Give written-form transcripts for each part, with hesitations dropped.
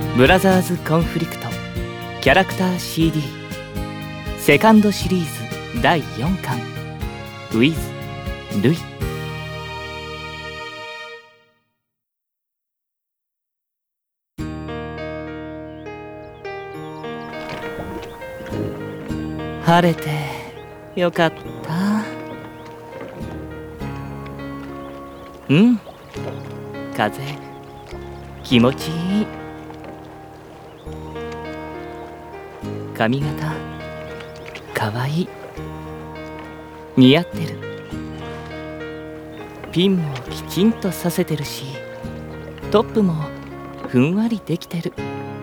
ブラザーズコンフリクトキャラクター CD セカンドシリーズ第4巻 with ルイ。晴れてよかった。風気持ちいい。髪型かわいい。似合ってる。ピンもきちんとさせてるし、トップもふんわりできてる。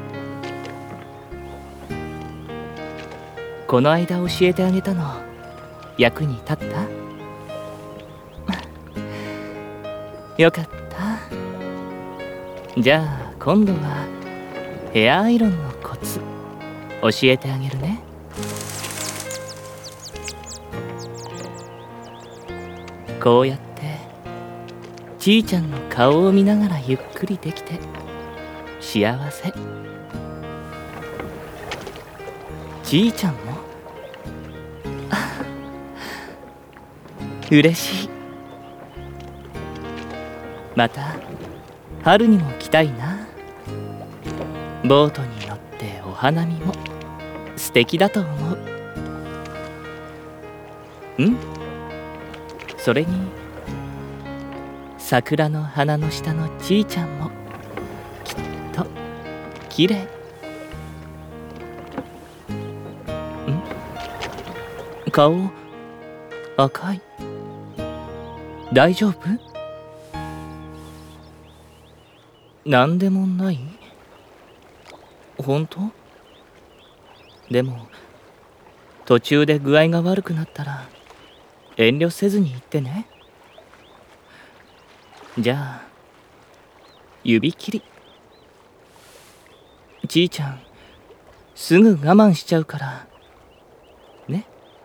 この間教えてあげたの役に立った？よかった。じゃあ今度はヘアアイロンのコツ教えてあげるね。こうやってちーちゃんの顔を見ながらゆっくりできて幸せ。ちーちゃんも嬉しい。また春にも来たいな。ボートに乗ってお花見も素敵だと思う。それに桜の花の下のちーちゃんもきっときれい。顔赤い。大丈夫？なんでもない？本当？でも途中で具合が悪くなったら遠慮せずに言ってね。じゃあ指切り。ちーちゃんすぐ我慢しちゃうからね。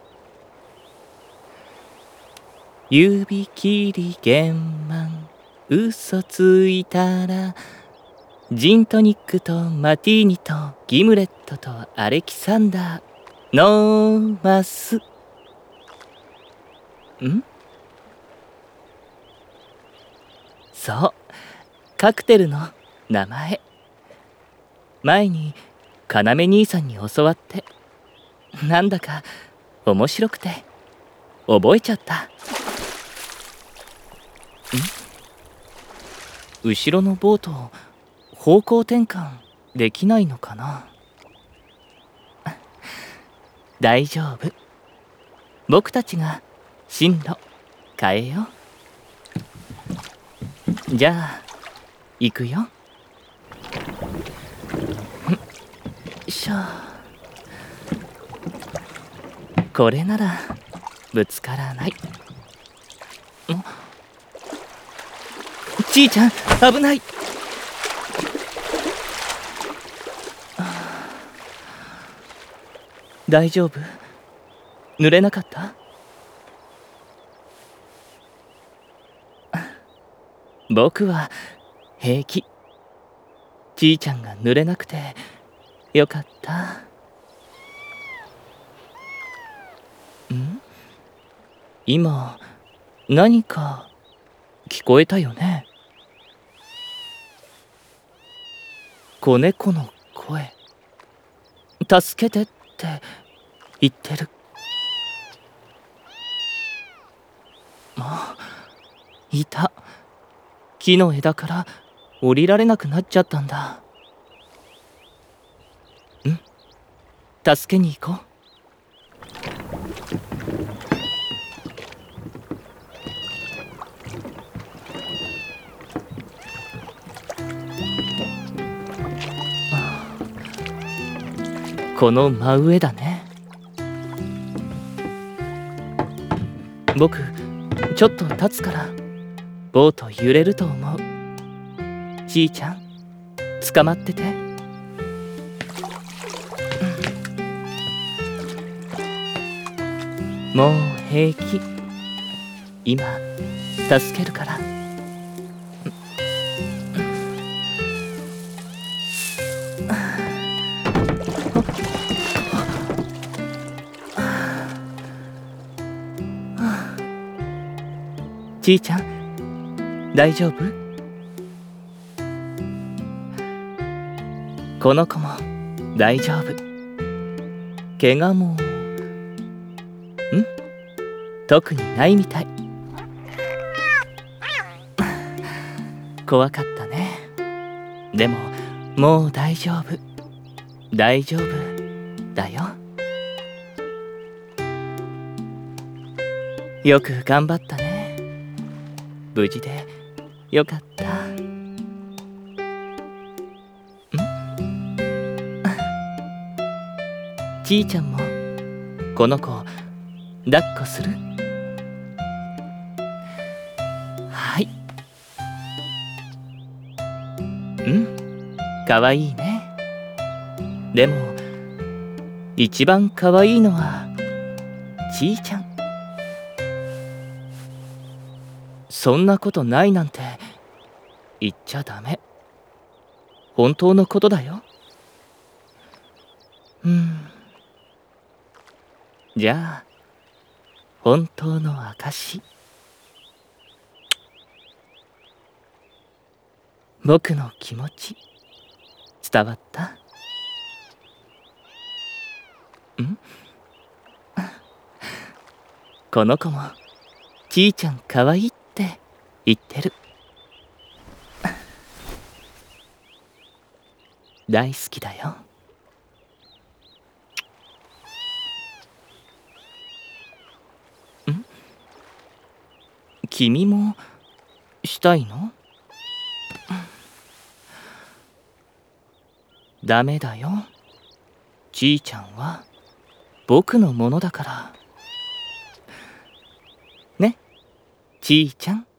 指切り玄満嘘ついたらジントニックとマティーニとギムレットとアレキサンダー飲ます。そう、カクテルの名前。前に要兄さんに教わってなんだか面白くて覚えちゃった。後ろのボート方向転換できないのかな。大丈夫。僕たちが進路変えよう。じゃあ行くよ。よいしょ。これならぶつからない。ちーちゃん危ない。大丈夫？濡れなかった？僕は平気。ちーちゃんが濡れなくてよかった。今何か聞こえたよね。子猫の声。助けてって言ってる。いた。木の枝から降りられなくなっちゃったんだ。助けに行こう。この真上だね。僕ちょっと立つからボート揺れると思う。ちーちゃん捕まってて。もう平気。今助けるから。 ちいちゃん大丈夫？この子も大丈夫。怪我も特にないみたい。怖かったね。でももう大丈夫。大丈夫だよ。よく頑張ったね。無事でよかった。ちいちゃんもこの子抱っこする？はい。かわいいね。でも一番かわいいのはちいちゃん。そんなことないなんて言っちゃダメ。本当のことだよ。じゃあ本当の証。僕の気持ち伝わった？この子もちいちゃんかわいいって言ってる。大好きだよ。君もしたいの？ダメだよ。ちいちゃんは僕のものだから。ね、ちいちゃん。